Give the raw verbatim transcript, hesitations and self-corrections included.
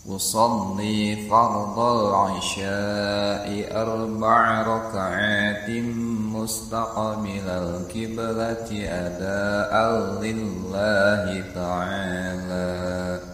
أصلي فرض العشاء أربع ركعات مستقبل القبلة أداء لله تعالى.